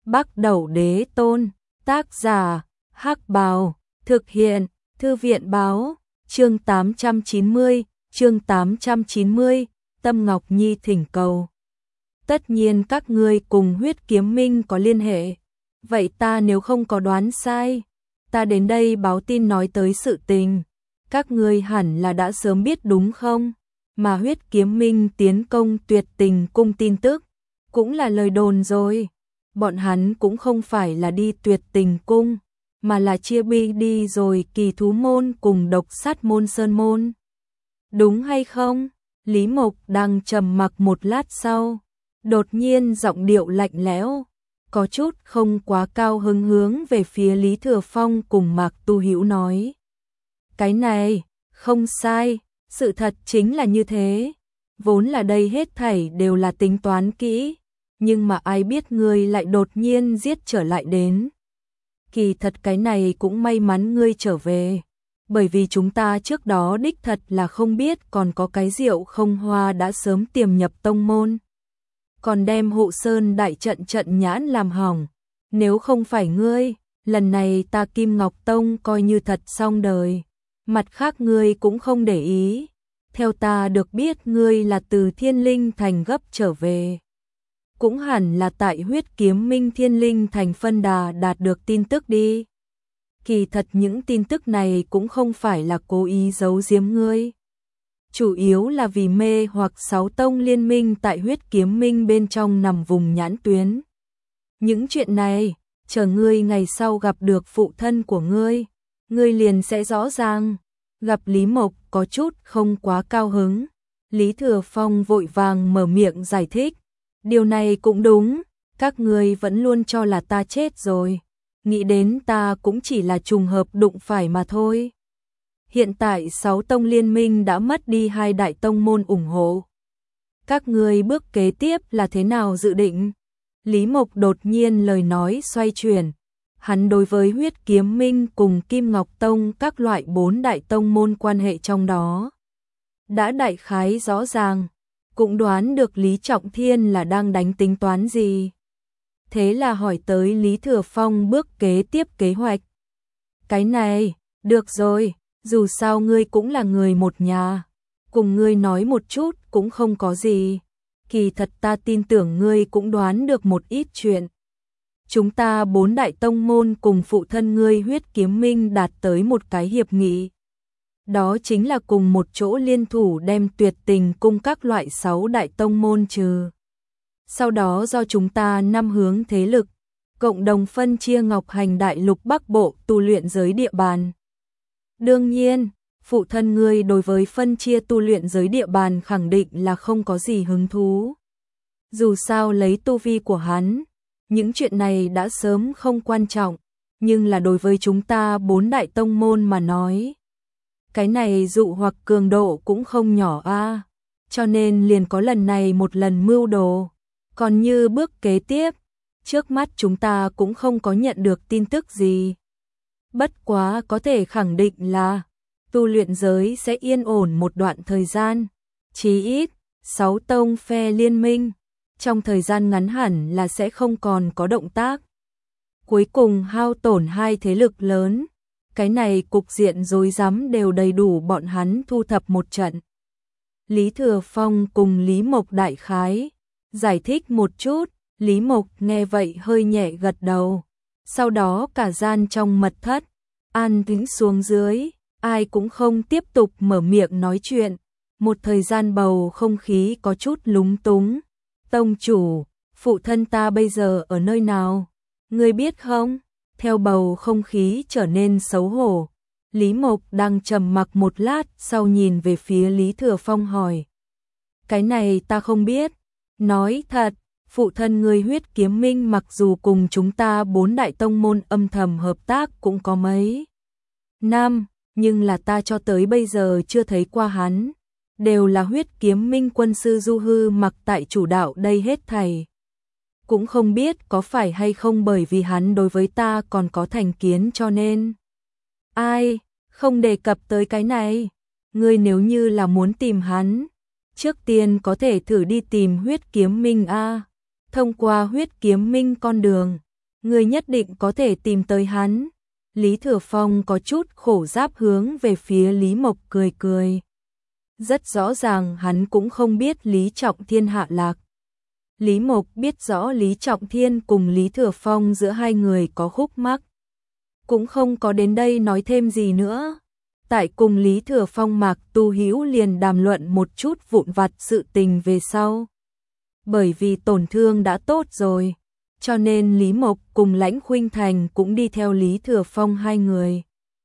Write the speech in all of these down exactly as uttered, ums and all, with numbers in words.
Bắc Đẩu Đế Tôn, tác giả, Hắc Bào, thực hiện, Thư viện báo, chương tám trăm chín mươi, chương tám trăm chín mươi, Tâm Ngọc Nhi thỉnh cầu. Tất nhiên các ngươi cùng Huyết Kiếm Minh có liên hệ, vậy ta nếu không có đoán sai, ta đến đây báo tin nói tới sự tình, các ngươi hẳn là đã sớm biết đúng không? Mà Huyết Kiếm Minh tiến công Tuyệt Tình Cung tin tức, cũng là lời đồn rồi. Bọn hắn cũng không phải là đi Tuyệt Tình Cung, mà là chia bi đi rồi Kỳ Thú Môn cùng Độc Sát Môn Sơn Môn. Đúng hay không? Lý Mộc đang trầm mặc một lát sau, đột nhiên giọng điệu lạnh lẽo, có chút không quá cao hứng hướng về phía Lý Thừa Phong cùng Mạc Tu Hữu nói. Cái này, không sai, sự thật chính là như thế. Vốn là đây hết thảy đều là tính toán kỹ, nhưng mà ai biết ngươi lại đột nhiên giết trở lại đến. Kỳ thật cái này cũng may mắn ngươi trở về, bởi vì chúng ta trước đó đích thật là không biết còn có cái Diệu Không Hoa đã sớm tiềm nhập tông môn. Còn đem Hộ Sơn đại trận trận nhãn làm hỏng, nếu không phải ngươi, lần này ta Kim Ngọc Tông coi như thật xong đời. Mặt khác ngươi cũng không để ý, theo ta được biết ngươi là từ Thiên Linh Thành gấp trở về. Cũng hẳn là tại Huyết Kiếm Minh Thiên Linh Thành phân đà đạt được tin tức đi. Kỳ thật những tin tức này cũng không phải là cố ý giấu giếm ngươi. Chủ yếu là vì mê hoặc sáu tông liên minh tại Huyết Kiếm Minh bên trong nằm vùng nhãn tuyến. Những chuyện này, chờ ngươi ngày sau gặp được phụ thân của ngươi, ngươi liền sẽ rõ ràng. Gặp Lý Mộc có chút không quá cao hứng, Lý Thừa Phong vội vàng mở miệng giải thích. Điều này cũng đúng, các ngươi vẫn luôn cho là ta chết rồi, nghĩ đến ta cũng chỉ là trùng hợp đụng phải mà thôi. Hiện tại sáu tông liên minh đã mất đi hai đại tông môn ủng hộ. Các ngươi bước kế tiếp là thế nào dự định? Lý Mộc đột nhiên lời nói xoay chuyển. Hắn đối với Huyết Kiếm Minh cùng Kim Ngọc Tông các loại bốn đại tông môn quan hệ trong đó đã đại khái rõ ràng, cũng đoán được Lý Trọng Thiên là đang đánh tính toán gì. Thế là hỏi tới Lý Thừa Phong bước kế tiếp kế hoạch. Cái này, được rồi, dù sao ngươi cũng là người một nhà, cùng ngươi nói một chút cũng không có gì. Kỳ thật ta tin tưởng ngươi cũng đoán được một ít chuyện. Chúng ta bốn đại tông môn cùng phụ thân ngươi Huyết Kiếm Minh đạt tới một cái hiệp nghị. Đó chính là cùng một chỗ liên thủ đem Tuyệt Tình Cung các loại sáu đại tông môn trừ. Sau đó do chúng ta năm hướng thế lực, cộng đồng phân chia Ngọc Hành Đại Lục Bắc Bộ tu luyện giới địa bàn. Đương nhiên, phụ thân ngươi đối với phân chia tu luyện giới địa bàn khẳng định là không có gì hứng thú. Dù sao lấy tu vi của hắn, những chuyện này đã sớm không quan trọng, nhưng là đối với chúng ta bốn đại tông môn mà nói, cái này dụ hoặc cường độ cũng không nhỏ a, à. Cho nên liền có lần này một lần mưu đồ. Còn như bước kế tiếp, trước mắt chúng ta cũng không có nhận được tin tức gì. Bất quá có thể khẳng định là tu luyện giới sẽ yên ổn một đoạn thời gian, chí ít sáu tông phe liên minh trong thời gian ngắn hẳn là sẽ không còn có động tác. Cuối cùng hao tổn hai thế lực lớn, cái này cục diện rối rắm đều đầy đủ bọn hắn thu thập một trận. Lý Thừa Phong cùng Lý Mộc đại khái giải thích một chút, Lý Mộc nghe vậy hơi nhẹ gật đầu. Sau đó cả gian trong mật thất an tĩnh xuống dưới, ai cũng không tiếp tục mở miệng nói chuyện. Một thời gian bầu không khí có chút lúng túng. Tông chủ, phụ thân ta bây giờ ở nơi nào? Ngươi biết không? Theo bầu không khí trở nên xấu hổ, Lý Mộc đang trầm mặc một lát sau nhìn về phía Lý Thừa Phong hỏi. Cái này ta không biết. Nói thật, phụ thân ngươi Huyết Kiếm Minh mặc dù cùng chúng ta bốn đại tông môn âm thầm hợp tác cũng có mấy năm, nhưng là ta cho tới bây giờ chưa thấy qua hắn. Đều là Huyết Kiếm Minh quân sư Du Hư mặc tại chủ đạo đây hết thảy. Cũng không biết có phải hay không bởi vì hắn đối với ta còn có thành kiến cho nên. Ai, không đề cập tới cái này. Ngươi nếu như là muốn tìm hắn, trước tiên có thể thử đi tìm Huyết Kiếm Minh a. Thông qua Huyết Kiếm Minh con đường, ngươi nhất định có thể tìm tới hắn. Lý Thừa Phong có chút khổ giáp hướng về phía Lý Mộc cười cười. Rất rõ ràng hắn cũng không biết Lý Trọng Thiên hạ lạc. Lý Mộc biết rõ Lý Trọng Thiên cùng Lý Thừa Phong giữa hai người có khúc mắc, cũng không có đến đây nói thêm gì nữa. Tại cùng Lý Thừa Phong Mạc Tu Hữu liền đàm luận một chút vụn vặt sự tình về sau. Bởi vì tổn thương đã tốt rồi, cho nên Lý Mộc cùng Lãnh Khuynh Thành cũng đi theo Lý Thừa Phong hai người.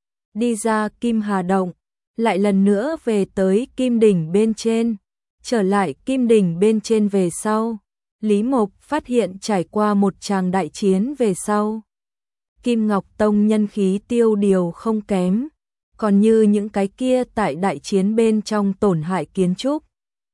Đi ra Kim Hà Động, lại lần nữa về tới Kim Đỉnh bên trên. Trở lại Kim Đỉnh bên trên về sau, Lý Mộc phát hiện trải qua một tràng đại chiến về sau, Kim Ngọc Tông nhân khí tiêu điều không kém, còn như những cái kia tại đại chiến bên trong tổn hại kiến trúc,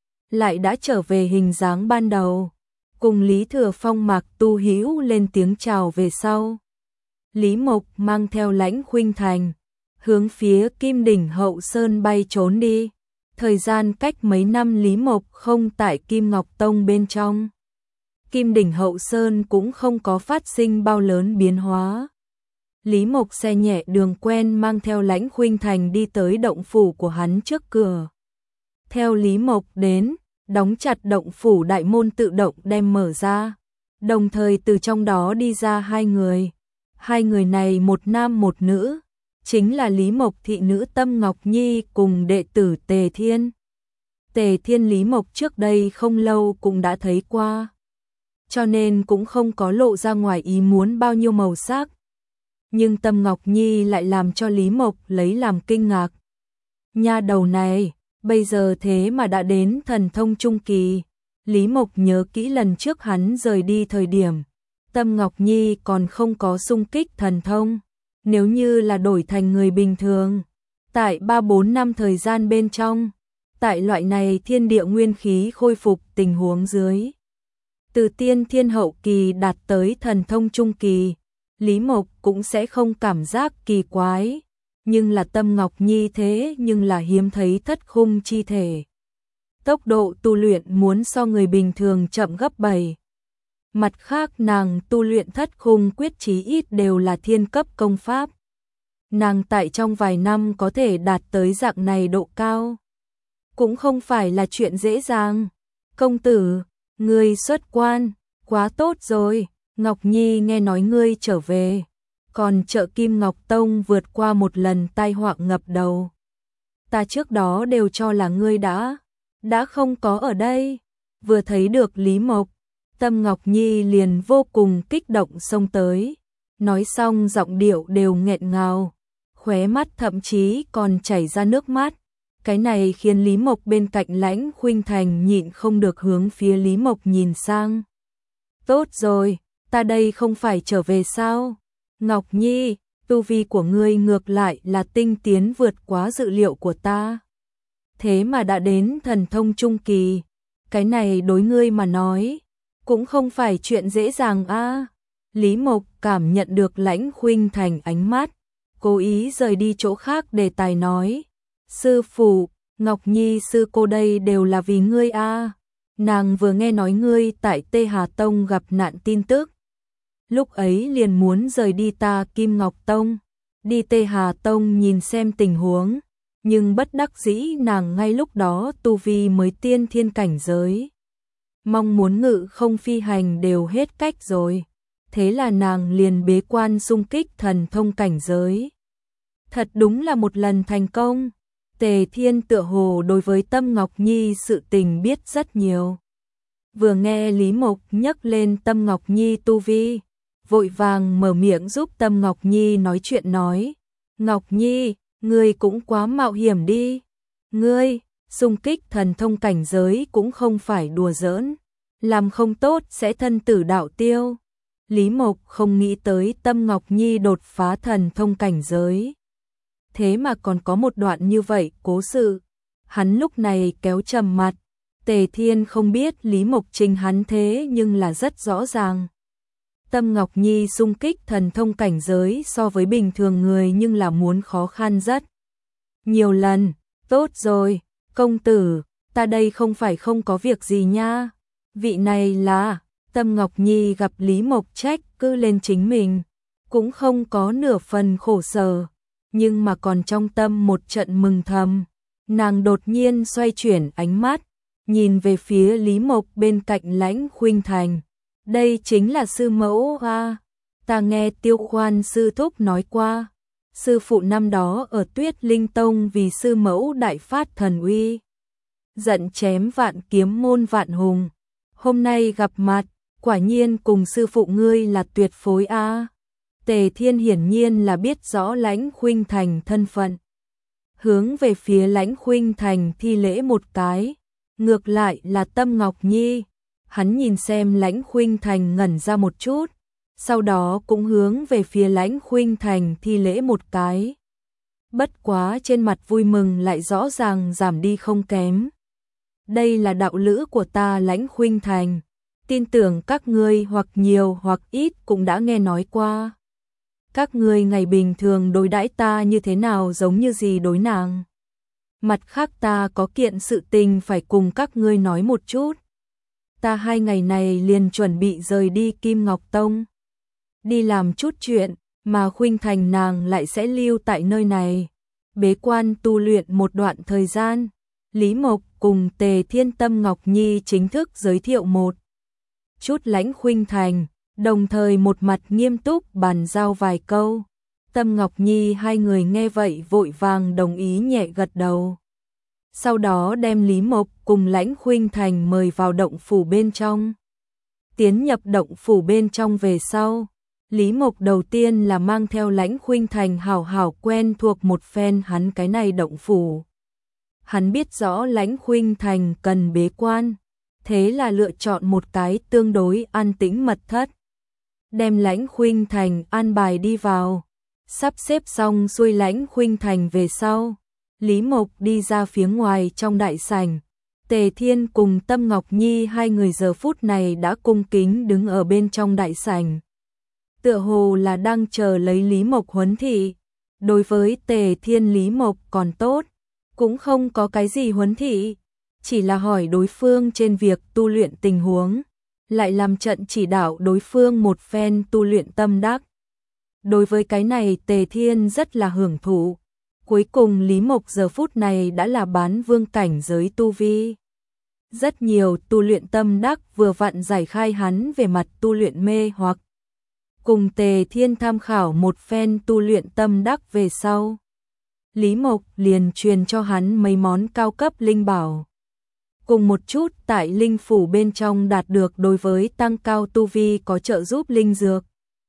lại đã trở về hình dáng ban đầu. Cùng Lý Thừa Phong Mạc Tu Hữu lên tiếng chào về sau, Lý Mộc mang theo Lãnh Khuynh Thành, hướng phía Kim Đỉnh Hậu Sơn bay trốn đi. Thời gian cách mấy năm Lý Mộc không tại Kim Ngọc Tông bên trong, Kim Đỉnh Hậu Sơn cũng không có phát sinh bao lớn biến hóa. Lý Mộc xe nhẹ đường quen mang theo Lãnh Khuynh Thành đi tới động phủ của hắn trước cửa. Theo Lý Mộc đến, đóng chặt động phủ đại môn tự động đem mở ra, đồng thời từ trong đó đi ra hai người. Hai người này một nam một nữ, chính là Lý Mộc thị nữ Tâm Ngọc Nhi cùng đệ tử Tề Thiên. Tề Thiên Lý Mộc trước đây không lâu cũng đã thấy qua, cho nên cũng không có lộ ra ngoài ý muốn bao nhiêu màu sắc. Nhưng Tâm Ngọc Nhi lại làm cho Lý Mộc lấy làm kinh ngạc. Nha đầu này, bây giờ thế mà đã đến thần thông trung kỳ. Lý Mộc nhớ kỹ lần trước hắn rời đi thời điểm, Tâm Ngọc Nhi còn không có xung kích thần thông. Nếu như là đổi thành người bình thường, tại ba bốn năm thời gian bên trong, tại loại này thiên địa nguyên khí khôi phục tình huống dưới, từ tiên thiên hậu kỳ đạt tới thần thông trung kỳ, Lý Mộc cũng sẽ không cảm giác kỳ quái. Nhưng là Tâm Ngọc Nhi thế nhưng là hiếm thấy thất khung chi thể. Tốc độ tu luyện muốn so người bình thường chậm gấp bảy. Mặt khác nàng tu luyện thất khung quyết chí ít đều là thiên cấp công pháp. Nàng tại trong vài năm có thể đạt tới dạng này độ cao, cũng không phải là chuyện dễ dàng. Công tử, ngươi xuất quan, quá tốt rồi. Ngọc Nhi nghe nói ngươi trở về, còn trợ Kim Ngọc Tông vượt qua một lần tai họa ngập đầu. Ta trước đó đều cho là ngươi đã, đã không có ở đây. Vừa thấy được Lý Mộc, Tâm Ngọc Nhi liền vô cùng kích động xông tới. Nói xong giọng điệu đều nghẹn ngào, khóe mắt thậm chí còn chảy ra nước mắt. Cái này khiến Lý Mộc bên cạnh Lãnh Khuynh Thành nhịn không được hướng phía Lý Mộc nhìn sang. Tốt rồi, ta đây không phải trở về sao? Ngọc Nhi, tu vi của ngươi ngược lại là tinh tiến vượt quá dự liệu của ta. Thế mà đã đến thần thông trung kỳ, cái này đối ngươi mà nói, cũng không phải chuyện dễ dàng a. Lý Mộc cảm nhận được Lãnh Khuynh Thành ánh mắt, cố ý rời đi chỗ khác đề tài nói. Sư phụ, Ngọc Nhi sư cô đây đều là vì ngươi a. Nàng vừa nghe nói ngươi tại Tê Hà Tông gặp nạn tin tức, lúc ấy liền muốn rời đi ta Kim Ngọc Tông, đi Tê Hà Tông nhìn xem tình huống, nhưng bất đắc dĩ nàng ngay lúc đó tu vi mới tiên thiên cảnh giới. Mong muốn ngự không phi hành đều hết cách rồi, thế là nàng liền bế quan xung kích thần thông cảnh giới. Thật đúng là một lần thành công. Tề Thiên tựa hồ đối với Tâm Ngọc Nhi sự tình biết rất nhiều. Vừa nghe Lý Mộc nhắc lên Tâm Ngọc Nhi tu vi, vội vàng mở miệng giúp Tâm Ngọc Nhi nói chuyện nói. Ngọc Nhi, ngươi cũng quá mạo hiểm đi. Ngươi, xung kích thần thông cảnh giới cũng không phải đùa giỡn. Làm không tốt sẽ thân tử đạo tiêu. Lý Mộc không nghĩ tới Tâm Ngọc Nhi đột phá thần thông cảnh giới. Thế mà còn có một đoạn như vậy cố sự. Hắn lúc này kéo trầm mặt. Tề Thiên không biết Lý Mộc trình hắn thế nhưng là rất rõ ràng. Tâm Ngọc Nhi xung kích thần thông cảnh giới so với bình thường người nhưng là muốn khó khăn rất nhiều lần. Tốt rồi, công tử, ta đây không phải không có việc gì nha. Vị này là Tâm Ngọc Nhi gặp Lý Mộc trách cứ lên chính mình, cũng không có nửa phần khổ sở, nhưng mà còn trong tâm một trận mừng thầm. Nàng đột nhiên xoay chuyển ánh mắt, nhìn về phía Lý Mộc bên cạnh Lãnh Khuynh Thành. Đây chính là sư mẫu a, ta nghe Tiêu Khoan sư thúc nói qua, sư phụ năm đó ở Tuyết Linh Tông vì sư mẫu đại phát thần uy, giận chém vạn kiếm môn vạn hùng. Hôm nay gặp mặt, quả nhiên cùng sư phụ ngươi là tuyệt phối a. Tề Thiên hiển nhiên là biết rõ Lãnh Khuynh Thành thân phận, hướng về phía Lãnh Khuynh Thành thi lễ một cái. Ngược lại là Tâm Ngọc Nhi, hắn nhìn xem Lãnh Khuynh Thành ngẩn ra một chút, sau đó cũng hướng về phía Lãnh Khuynh Thành thi lễ một cái. Bất quá trên mặt vui mừng lại rõ ràng giảm đi không kém. Đây là đạo lữ của ta Lãnh Khuynh Thành, tin tưởng các ngươi hoặc nhiều hoặc ít cũng đã nghe nói qua. Các ngươi ngày bình thường đối đãi ta như thế nào giống như gì đối nàng. Mặt khác ta có kiện sự tình phải cùng các ngươi nói một chút. Ta hai ngày này liền chuẩn bị rời đi Kim Ngọc Tông, đi làm chút chuyện, mà Khuynh Thành nàng lại sẽ lưu tại nơi này, bế quan tu luyện một đoạn thời gian. Lý Mộc cùng Tề Thiên Tâm Ngọc Nhi chính thức giới thiệu một chút Lãnh Khuynh Thành, đồng thời một mặt nghiêm túc bàn giao vài câu. Tâm Ngọc Nhi hai người nghe vậy vội vàng đồng ý nhẹ gật đầu. Sau đó đem Lý Mộc cùng Lãnh Khuynh Thành mời vào động phủ bên trong. Tiến nhập động phủ bên trong về sau, Lý Mộc đầu tiên là mang theo Lãnh Khuynh Thành hảo hảo quen thuộc một phen hắn cái này động phủ. Hắn biết rõ Lãnh Khuynh Thành cần bế quan, thế là lựa chọn một cái tương đối an tĩnh mật thất. Đem Lãnh Khuynh Thành an bài đi vào, sắp xếp xong xuôi Lãnh Khuynh Thành về sau, Lý Mộc đi ra phía ngoài trong đại sảnh. Tề Thiên cùng Tâm Ngọc Nhi hai người giờ phút này đã cung kính đứng ở bên trong đại sảnh, tựa hồ là đang chờ lấy Lý Mộc huấn thị. Đối với Tề Thiên, Lý Mộc còn tốt, cũng không có cái gì huấn thị, chỉ là hỏi đối phương trên việc tu luyện tình huống, lại làm trận chỉ đạo đối phương một phen tu luyện tâm đắc. Đối với cái này Tề Thiên rất là hưởng thụ. Cuối cùng Lý Mộc giờ phút này đã là bán vương cảnh giới tu vi. Rất nhiều tu luyện tâm đắc vừa vặn giải khai hắn về mặt tu luyện mê hoặc. Cùng Tề Thiên tham khảo một phen tu luyện tâm đắc về sau, Lý Mộc liền truyền cho hắn mấy món cao cấp linh bảo, cùng một chút tại linh phủ bên trong đạt được đối với tăng cao tu vi có trợ giúp linh dược.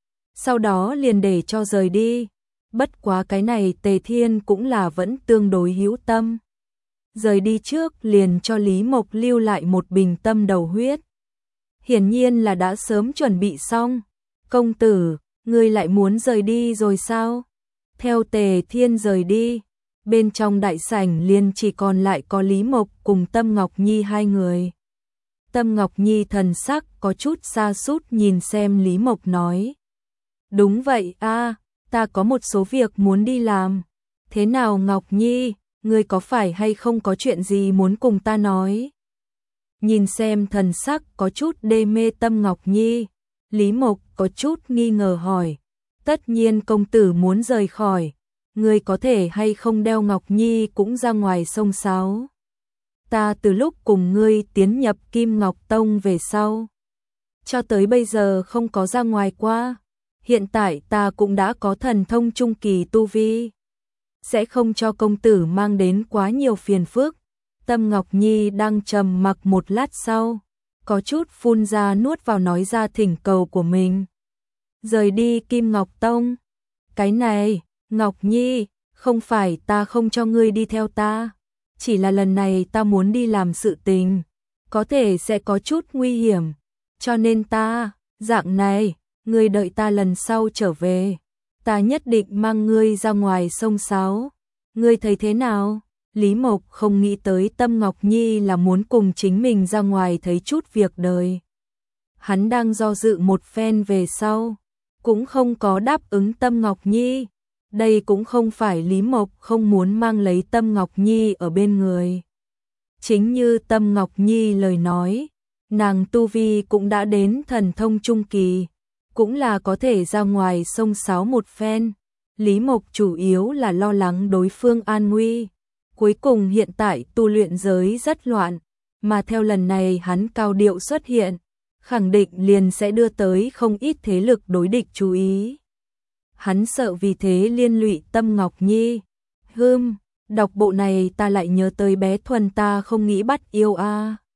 Sau đó liền để cho rời đi. Bất quá cái này Tề Thiên cũng là vẫn tương đối hữu tâm. Rời đi trước liền cho Lý Mộc lưu lại một bình tâm đầu huyết. Hiển nhiên là đã sớm chuẩn bị xong. Công tử, ngươi lại muốn rời đi rồi sao? Theo Tề Thiên rời đi, bên trong đại sảnh liền chỉ còn lại có Lý Mộc cùng Tâm Ngọc Nhi hai người. Tâm Ngọc Nhi thần sắc có chút sa sút nhìn xem Lý Mộc nói. Đúng vậy a, ta có một số việc muốn đi làm. Thế nào Ngọc Nhi, ngươi có phải hay không có chuyện gì muốn cùng ta nói? Nhìn xem thần sắc có chút đê mê Tâm Ngọc Nhi, Lý Mộc có chút nghi ngờ hỏi. Tất nhiên công tử muốn rời khỏi, ngươi có thể hay không đeo Ngọc Nhi cũng ra ngoài sông sáo? Ta từ lúc cùng ngươi tiến nhập Kim Ngọc Tông về sau, cho tới bây giờ không có ra ngoài qua. Hiện tại ta cũng đã có thần thông trung kỳ tu vi, sẽ không cho công tử mang đến quá nhiều phiền phức. Tâm Ngọc Nhi đang trầm mặc một lát sau, có chút phun ra nuốt vào nói ra thỉnh cầu của mình. Rời đi Kim Ngọc Tông? Cái này, Ngọc Nhi, không phải ta không cho ngươi đi theo ta, chỉ là lần này ta muốn đi làm sự tình, có thể sẽ có chút nguy hiểm, cho nên ta, dạng này, ngươi đợi ta lần sau trở về, ta nhất định mang ngươi ra ngoài sông sáo. Ngươi thấy thế nào? Lý Mộc không nghĩ tới Tâm Ngọc Nhi là muốn cùng chính mình ra ngoài thấy chút việc đời. Hắn đang do dự một phen về sau, cũng không có đáp ứng Tâm Ngọc Nhi. Đây cũng không phải Lý Mộc không muốn mang lấy Tâm Ngọc Nhi ở bên người. Chính như Tâm Ngọc Nhi lời nói, nàng tu vi cũng đã đến thần thông trung kỳ, cũng là có thể ra ngoài sông sáo một phen. Lý Mộc chủ yếu là lo lắng đối phương an nguy. Cuối cùng hiện tại tu luyện giới rất loạn, mà theo lần này hắn cao điệu xuất hiện, khẳng định liền sẽ đưa tới không ít thế lực đối địch chú ý. Hắn sợ vì thế liên lụy Tâm Ngọc Nhi. Hưm, đọc bộ này ta lại nhớ tới bé Thuần ta không nghĩ bắt yêu a.